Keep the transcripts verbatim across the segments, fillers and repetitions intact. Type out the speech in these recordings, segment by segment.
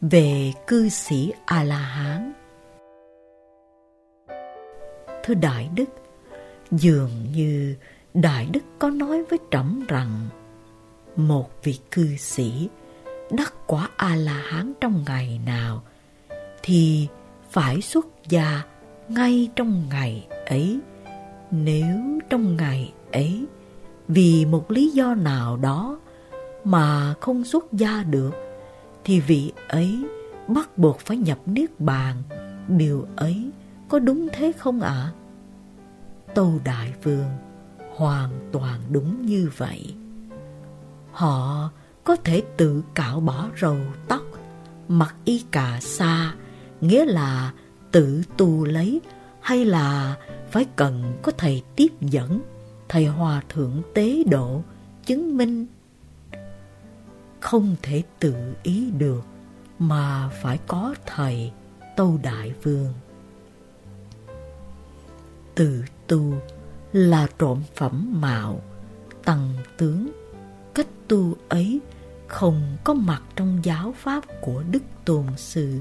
về cư sĩ A-la-hán. Thưa Đại Đức, dường như Đại Đức có nói với trẫm rằng một vị cư sĩ đắc quả A-la-hán trong ngày nào thì phải xuất gia ngay trong ngày ấy. Nếu trong ngày ấy vì một lý do nào đó mà không xuất gia được thì vị ấy bắt buộc phải nhập niết bàn. Điều ấy có đúng thế không ạ? À? Tâu Đại Vương, hoàn toàn đúng như vậy. Họ có thể tự cạo bỏ râu tóc, mặc y cà sa, nghĩa là tự tu lấy, hay là phải cần có thầy tiếp dẫn, thầy hòa thượng tế độ, chứng minh. Không thể tự ý được mà phải có thầy, Tâu Đại Vương. Tự tu là trộm phẩm mạo, tăng tướng. Cách tu ấy không có mặt trong giáo pháp của Đức Tôn Sư.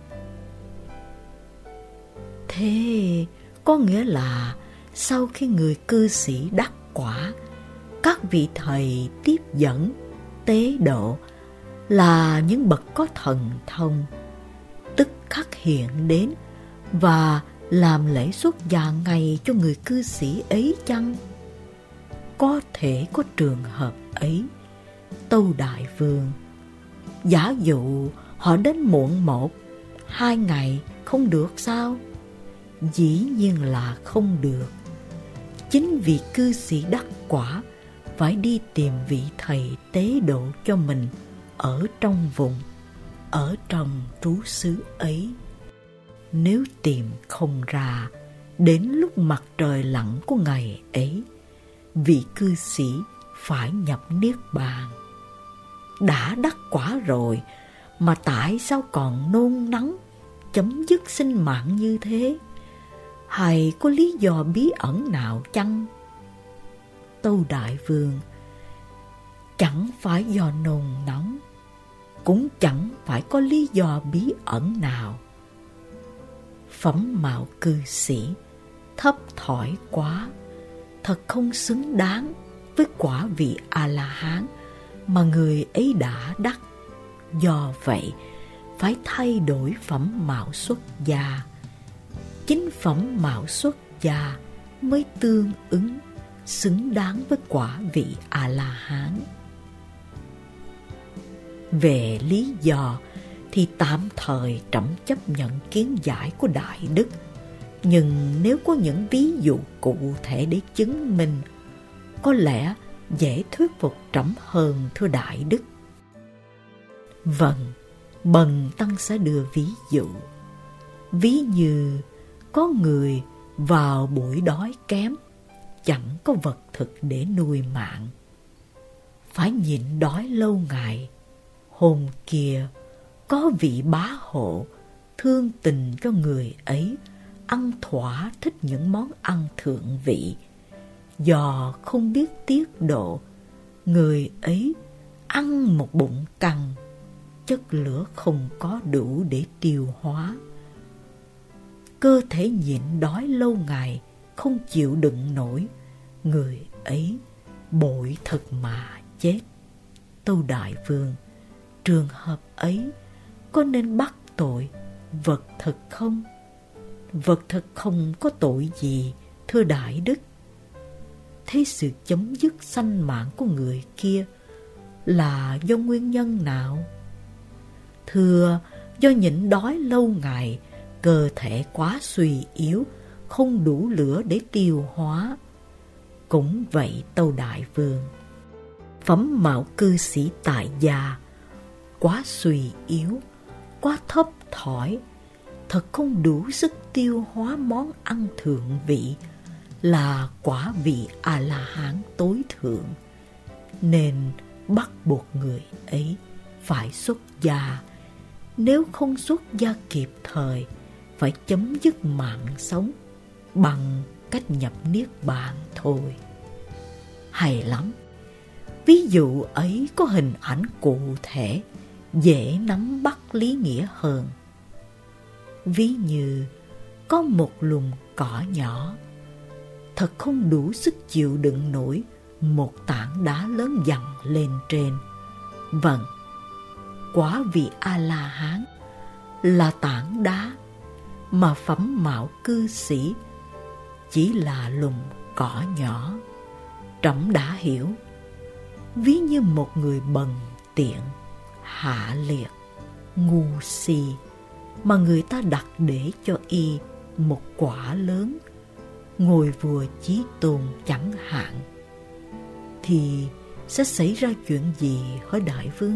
Thế có nghĩa là sau khi người cư sĩ đắc quả, các vị thầy tiếp dẫn, tế độ là những bậc có thần thông, tức khắc hiện đến và làm lễ xuất gia ngay cho người cư sĩ ấy chăng? Có thể có trường hợp ấy, Tâu Đại Vương. Giả dụ họ đến muộn một, hai ngày không được sao? Dĩ nhiên là không được. Chính vị cư sĩ đắc quả phải đi tìm vị thầy tế độ cho mình ở trong vùng, ở trong trú xứ ấy. Nếu tìm không ra, đến lúc mặt trời lặn của ngày ấy, vị cư sĩ phải nhập niết bàn. Đã đắc quả rồi mà tại sao còn nôn nóng chấm dứt sinh mạng như thế? Hay có lý do bí ẩn nào chăng? Tâu Đại Vương, chẳng phải do nôn nóng, cũng chẳng phải có lý do bí ẩn nào. Phẩm mạo cư sĩ thấp thỏi quá, thật không xứng đáng với quả vị A-la-hán mà người ấy đã đắc. Do vậy, phải thay đổi phẩm mạo xuất gia. Chính phẩm mạo xuất gia mới tương ứng, xứng đáng với quả vị A-la-hán. Về lý do thì tạm thời trẫm chấp nhận kiến giải của Đại Đức, nhưng nếu có những ví dụ cụ thể để chứng minh, có lẽ dễ thuyết phục trẫm hơn, thưa Đại Đức. Vâng, bần tăng sẽ đưa ví dụ. Ví như có người vào buổi đói kém, chẳng có vật thực để nuôi mạng, phải nhịn đói lâu ngày. Hôm kia có vị bá hộ thương tình cho người ấy, ăn thỏa thích những món ăn thượng vị. Do không biết tiết độ, người ấy ăn một bụng căng, chất lửa không có đủ để tiêu hóa. Cơ thể nhịn đói lâu ngày, không chịu đựng nổi, người ấy bội thực mà chết. Tâu Đại Vương, trường hợp ấy có nên bắt tội vật thực không? Vật thực không có tội gì, thưa Đại Đức. Thế sự chấm dứt sanh mạng của người kia là do nguyên nhân nào? Thưa, do nhịn đói lâu ngày, cơ thể quá suy yếu, không đủ lửa để tiêu hóa. Cũng vậy, Tâu Đại Vương. Phẩm mạo cư sĩ tại gia quá suy yếu, quá thấp thỏi, thật không đủ sức tiêu hóa món ăn thượng vị, là quả vị A-la-hán tối thượng, nên bắt buộc người ấy phải xuất gia. Nếu không xuất gia kịp thời, phải chấm dứt mạng sống bằng cách nhập niết bàn thôi. Hay lắm! Ví dụ ấy có hình ảnh cụ thể, dễ nắm bắt lý nghĩa hơn. Ví như có một lùm cỏ nhỏ, thật không đủ sức chịu đựng nổi một tảng đá lớn dằn lên trên. Vâng, quả vị A-la-hán là tảng đá, mà phẩm mạo cư sĩ chỉ là lùm cỏ nhỏ. Trẫm đã hiểu, ví như một người bần tiện, hạ liệt, ngu si, mà người ta đặt để cho y một quả lớn, ngồi vua chí tôn chẳng hạn, thì sẽ xảy ra chuyện gì hỡi đại vương?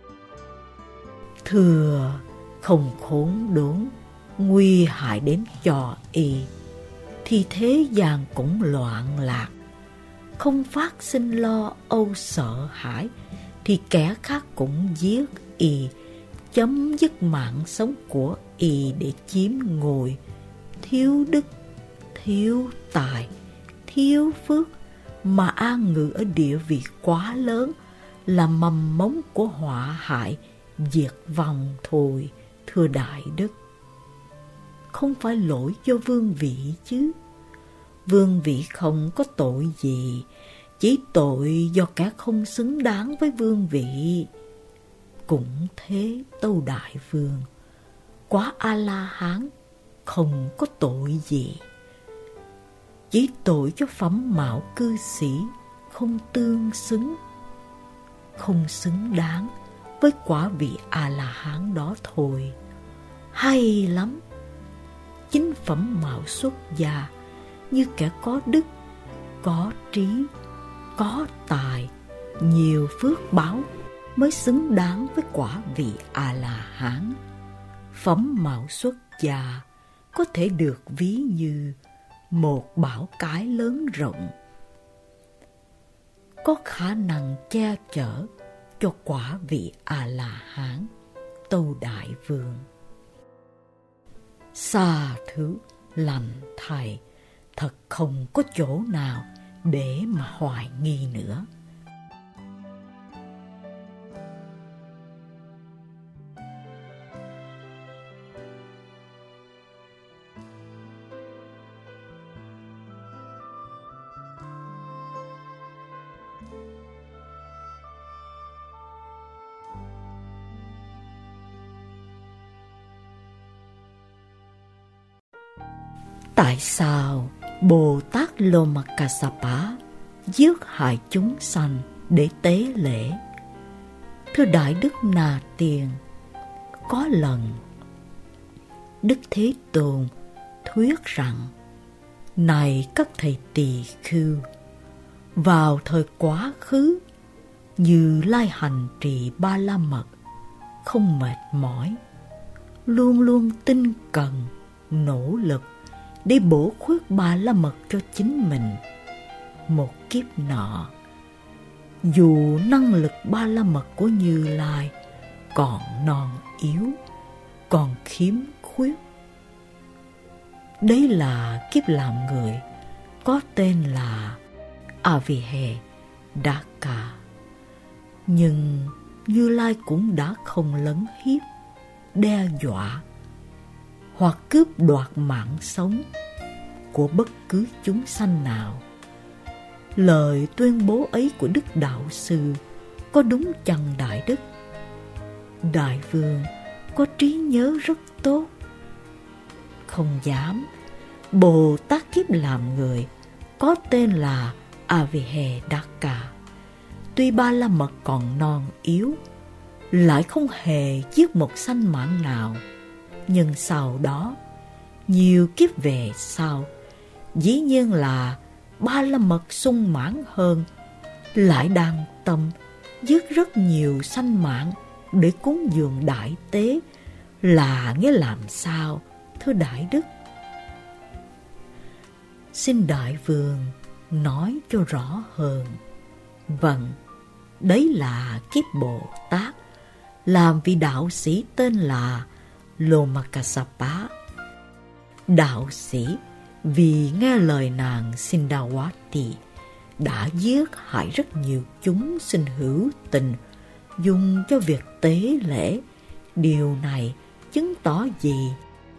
Thưa, không khốn đốn, nguy hại đến cho y, thì thế gian cũng loạn lạc. Không phát sinh lo âu sợ hãi, thì kẻ khác cũng giết y, chấm dứt mạng sống của y để chiếm ngôi. Thiếu đức, thiếu tài, thiếu phước, mà an ngự ở địa vị quá lớn, là mầm mống của họa hại diệt vong thôi, thưa đại đức. Không phải lỗi do vương vị chứ. Vương vị không có tội gì, chỉ tội do kẻ không xứng đáng với vương vị. Cũng thế tâu đại vương, quả A-la-hán không có tội gì, chỉ tội cho phẩm mạo cư sĩ không tương xứng, không xứng đáng với quả vị A-la-hán đó thôi. Hay lắm! Chính phẩm mạo xuất gia như kẻ có đức, có trí, có tài, nhiều phước báo mới xứng đáng với quả vị A-la-hán. Phẩm mạo xuất gia có thể được ví như một bão cái lớn rộng, có khả năng che chở cho quả vị A-la-hán, tâu đại vương. Xa thứ lành thầy, thật không có chỗ nào để mà hoài nghi nữa. Tại sao Bồ Tát Lomakassapa giết hại chúng sanh để tế lễ? Thưa Đại Đức Na Tiên, có lần Đức Thế Tôn thuyết rằng: này các thầy tỳ khưu, vào thời quá khứ, Như Lai hành trì ba la mật, không mệt mỏi, luôn luôn tinh cần, nỗ lực để bổ khuyết ba la mật cho chính mình. Một kiếp nọ, dù năng lực ba la mật của Như Lai còn non yếu, còn khiếm khuyết. Đấy là kiếp làm người, có tên là Avihedaka. Nhưng Như Lai cũng đã không lấn hiếp, đe dọa hoặc cướp đoạt mạng sống của bất cứ chúng sanh nào. Lời tuyên bố ấy của Đức Đạo Sư có đúng chăng Đại Đức? Đại Vương có trí nhớ rất tốt. Không dám. Bồ Tát kiếp làm người có tên là Avihedaka, tuy ba la mật còn non yếu, lại không hề giết một sanh mạng nào. Nhưng sau đó, nhiều kiếp về sau, dĩ nhiên là ba la mật sung mãn hơn, lại đang tâm giết rất nhiều sanh mạng để cúng dường đại tế, là nghĩa làm sao, thưa Đại Đức? Xin Đại Vương nói cho rõ hơn. Vâng, đấy là kiếp Bồ Tát làm vị đạo sĩ tên là Lomakassapa. Đạo sĩ vì nghe lời nàng Sindawati đã giết hại rất nhiều chúng sinh hữu tình dùng cho việc tế lễ. Điều này chứng tỏ gì?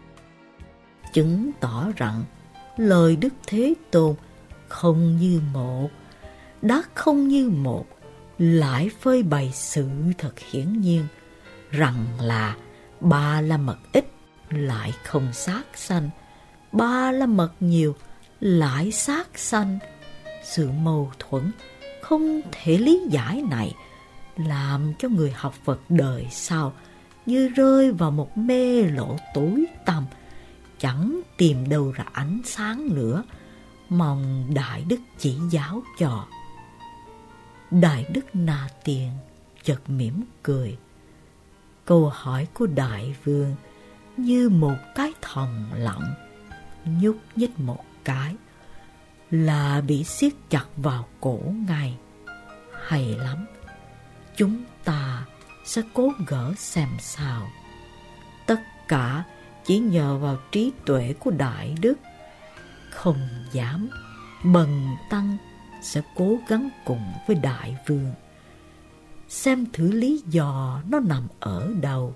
Chứng tỏ rằng lời Đức Thế Tôn không như một, đã không như một, lại phơi bày sự thật hiển nhiên rằng là Ba La Mật ít lại không sát sanh, Ba La Mật nhiều lại sát sanh. Sự mâu thuẫn không thể lý giải này làm cho người học Phật đời sau như rơi vào một mê lộ tối tăm, chẳng tìm đâu ra ánh sáng nữa. Mong Đại Đức chỉ giáo cho. Đại Đức Na Tiên chợt mỉm cười. Câu hỏi của Đại Vương như một cái thòng lọng, nhúc nhích một cái là bị siết chặt vào cổ ngay. Hay lắm, chúng ta sẽ cố gỡ xem sao. Tất cả chỉ nhờ vào trí tuệ của Đại Đức. Không dám, Bần Tăng sẽ cố gắng cùng với Đại Vương, xem thử lý do nó nằm ở đâu.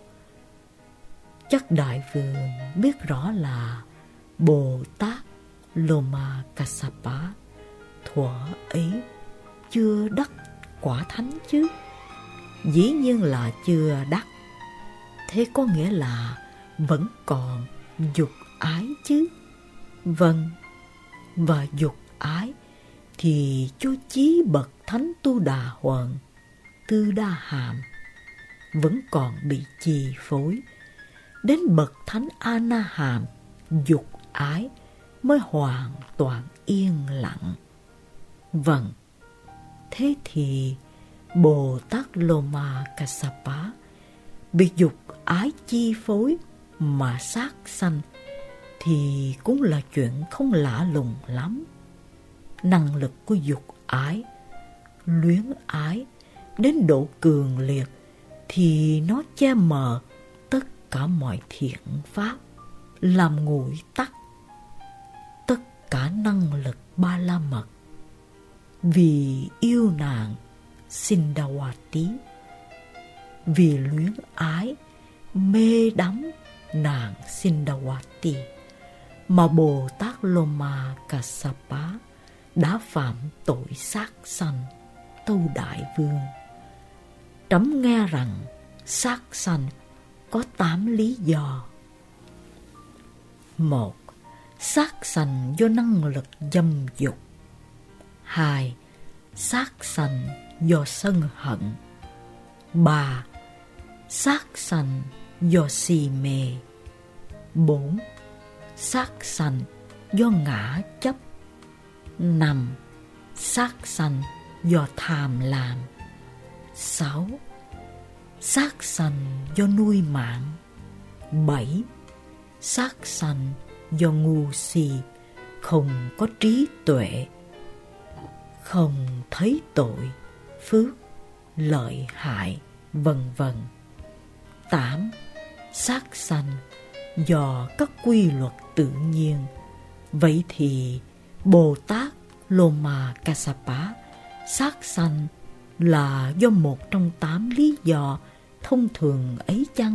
Chắc Đại Vương biết rõ là Bồ Tát Loma Kassapa thuở ấy chưa đắc quả thánh chứ? Dĩ nhiên là chưa đắc. Thế có nghĩa là vẫn còn dục ái chứ? Vâng, và dục ái thì cho chí bậc thánh Tu Đà Hoàn, Tư Đa Hàm vẫn còn bị chi phối. Đến bậc thánh A Na Hàm, dục ái mới hoàn toàn yên lặng. Vâng, thế thì Bồ Tát Loma Kassapa bị dục ái chi phối mà sát sanh thì cũng là chuyện không lạ lùng lắm. Năng lực của dục ái, luyến ái đến độ cường liệt thì nó che mờ tất cả mọi thiện pháp, làm nguội tắt tất cả năng lực Ba La Mật. Vì yêu nàng Sindawati, vì luyến ái mê đắm nàng Sindawati mà Bồ Tát Loma Kassapa đã phạm tội sát sanh. Tâu Đại Vương, trẫm nghe rằng sát sanh có tám lý do. Một, sát sanh do năng lực dâm dục. Hai, sát sanh do sân hận. Ba, sát sanh do si mê. Bốn, sát sanh do ngã chấp. Năm, sát sanh do tham lam. Sáu, sát sanh do nuôi mạng. Bảy, sát sanh do ngu si, không có trí tuệ, không thấy tội, phước, lợi hại, vân vân. Tám, sát sanh do các quy luật tự nhiên. Vậy thì Bồ Tát Loma Kassapa sát sanh là do một trong tám lý do thông thường ấy chăng?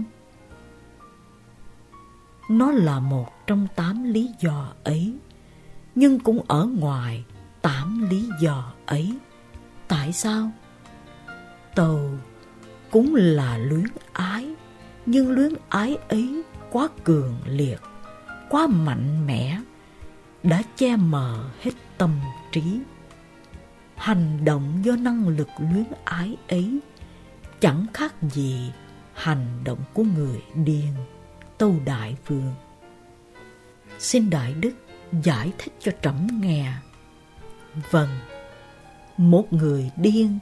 Nó là một trong tám lý do ấy, nhưng cũng ở ngoài tám lý do ấy. Tại sao? Tâu, cũng là luyến ái, nhưng luyến ái ấy quá cường liệt, quá mạnh mẽ, đã che mờ hết tâm trí. Hành động do năng lực luyến ái ấy chẳng khác gì hành động của người điên. Tâu Đại Vương, xin Đại Đức giải thích cho trẫm nghe. Vâng, một người điên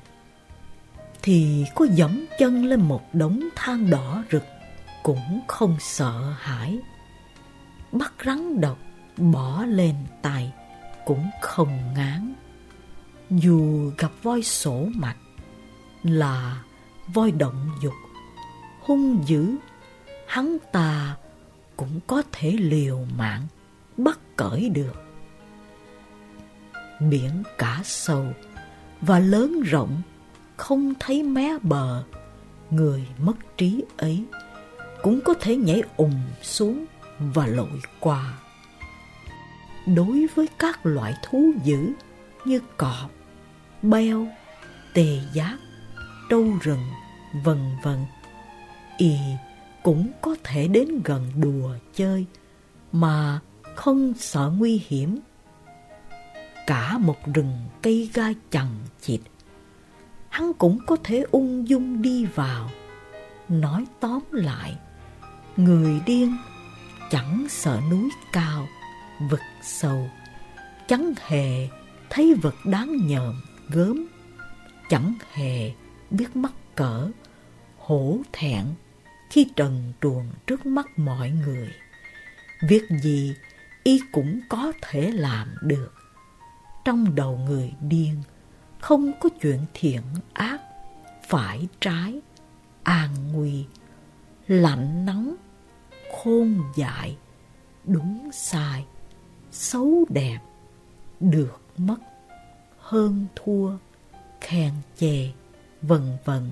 thì có dẫm chân lên một đống than đỏ rực cũng không sợ hãi, bắt rắn độc bỏ lên tay cũng không ngán. Dù gặp voi sổ mạch là voi động dục hung dữ, hắn ta cũng có thể liều mạng bắt cởi được. Biển cả sâu và lớn rộng không thấy mé bờ, người mất trí ấy cũng có thể nhảy ùm xuống và lội qua. Đối với các loại thú dữ như cọp, beo, tê giác, trâu rừng, vân vân, y cũng có thể đến gần đùa chơi mà không sợ nguy hiểm. Cả một rừng cây gai chằng chịt, hắn cũng có thể ung dung đi vào. Nói tóm lại, người điên chẳng sợ núi cao, vực sâu, chẳng hề thấy vật đáng nhờn gớm, chẳng hề biết mắc cỡ, hổ thẹn khi trần truồng trước mắt mọi người. Việc gì y cũng có thể làm được. Trong đầu người điên không có chuyện thiện ác, phải trái, an nguy, lạnh nắng, khôn dại, đúng sai, xấu đẹp, được mất, hơn thua, khen chê, vân vân.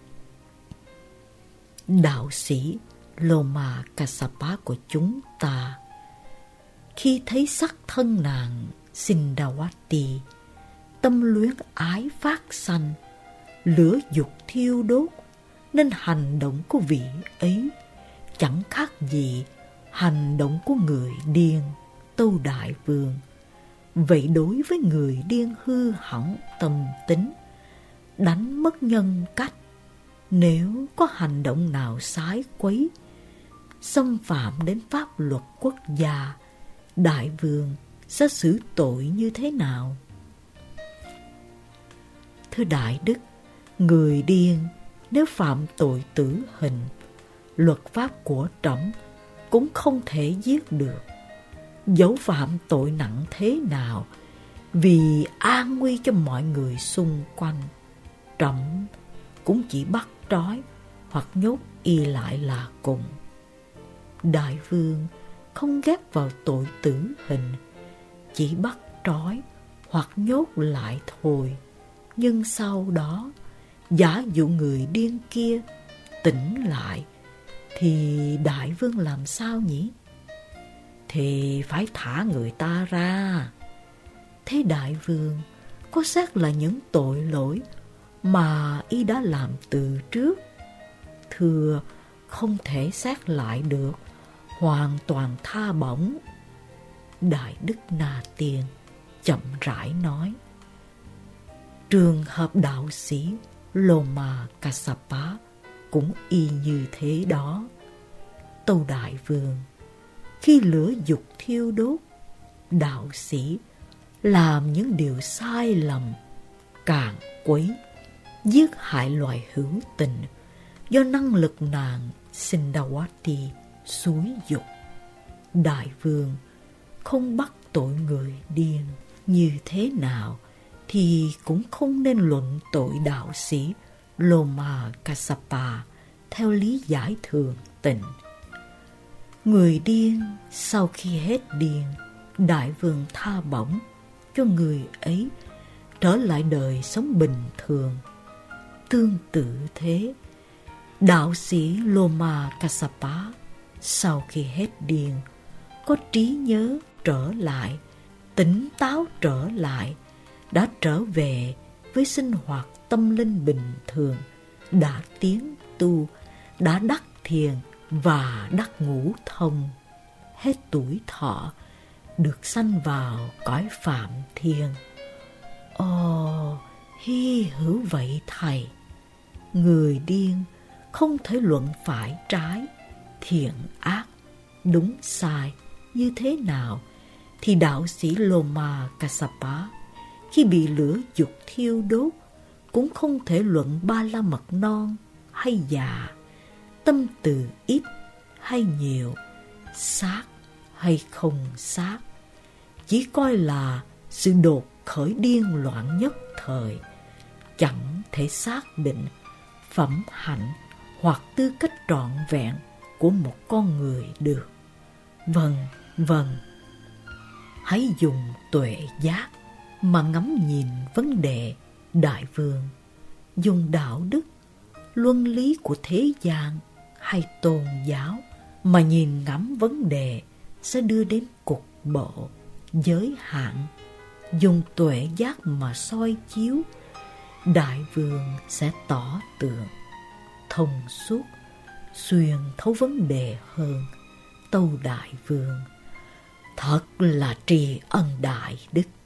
Đạo sĩ Loma Kassapa của chúng ta, khi thấy sắc thân nàng Sindawati, tâm luyến ái phát sanh, lửa dục thiêu đốt, nên hành động của vị ấy chẳng khác gì hành động của người điên, Tâu Đại Vương. Vậy đối với người điên hư hỏng tâm tính, đánh mất nhân cách, nếu có hành động nào sái quấy, xâm phạm đến pháp luật quốc gia, Đại Vương sẽ xử tội như thế nào? Thưa Đại Đức, người điên nếu phạm tội tử hình, luật pháp của trẫm cũng không thể giết được. Dẫu phạm tội nặng thế nào, vì an nguy cho mọi người xung quanh, trẫm cũng chỉ bắt trói hoặc nhốt y lại là cùng. Đại Vương không ghép vào tội tử hình, chỉ bắt trói hoặc nhốt lại thôi. Nhưng sau đó, giả dụ người điên kia tỉnh lại, thì Đại Vương làm sao nhỉ? Thì phải thả người ta ra. Thế Đại Vương có xét là những tội lỗi mà y đã làm từ trước? Thưa, không thể xét lại được, hoàn toàn tha bổng. Đại Đức Na Tiên chậm rãi nói, trường hợp đạo sĩ Loma Kassapa cũng y như thế đó. Tâu Đại Vương, khi lửa dục thiêu đốt, đạo sĩ làm những điều sai lầm, càn quấy, giết hại loài hữu tình do năng lực nàng Sindawati xúi dục. Đại Vương không bắt tội người điên như thế nào thì cũng không nên luận tội đạo sĩ Loma Kassapa theo lý giải thường tình. Người điên sau khi hết điên, Đại Vương tha bổng cho người ấy trở lại đời sống bình thường. Tương tự thế, đạo sĩ Loma Kassapa sau khi hết điên có trí nhớ trở lại, tỉnh táo trở lại, đã trở về với sinh hoạt tâm linh bình thường, đã tiến tu, đã đắc thiền và đắc ngũ thông. Hết tuổi thọ, được sanh vào cõi Phạm Thiên. Ồ, hy hữu vậy thầy. Người điên không thể luận phải trái, thiện ác, đúng sai như thế nào, thì đạo sĩ Loma Kassapa khi bị lửa dục thiêu đốt cũng không thể luận ba la mật non hay già, tâm từ ít hay nhiều, xác hay không xác, chỉ coi là sự đột khởi điên loạn nhất thời, chẳng thể xác định phẩm hạnh hoặc tư cách trọn vẹn của một con người được. Vâng, vâng, hãy dùng tuệ giác mà ngắm nhìn vấn đề, Đại Vương. dùng đạo đức, luân lý của thế gian hay tôn giáo mà nhìn ngắm vấn đề sẽ đưa đến cục bộ, giới hạn. Dùng tuệ giác mà soi chiếu, đại vương sẽ tỏ tường, thông suốt, xuyên thấu vấn đề hơn. Tâu đại vương, thật là tri ân đại đức.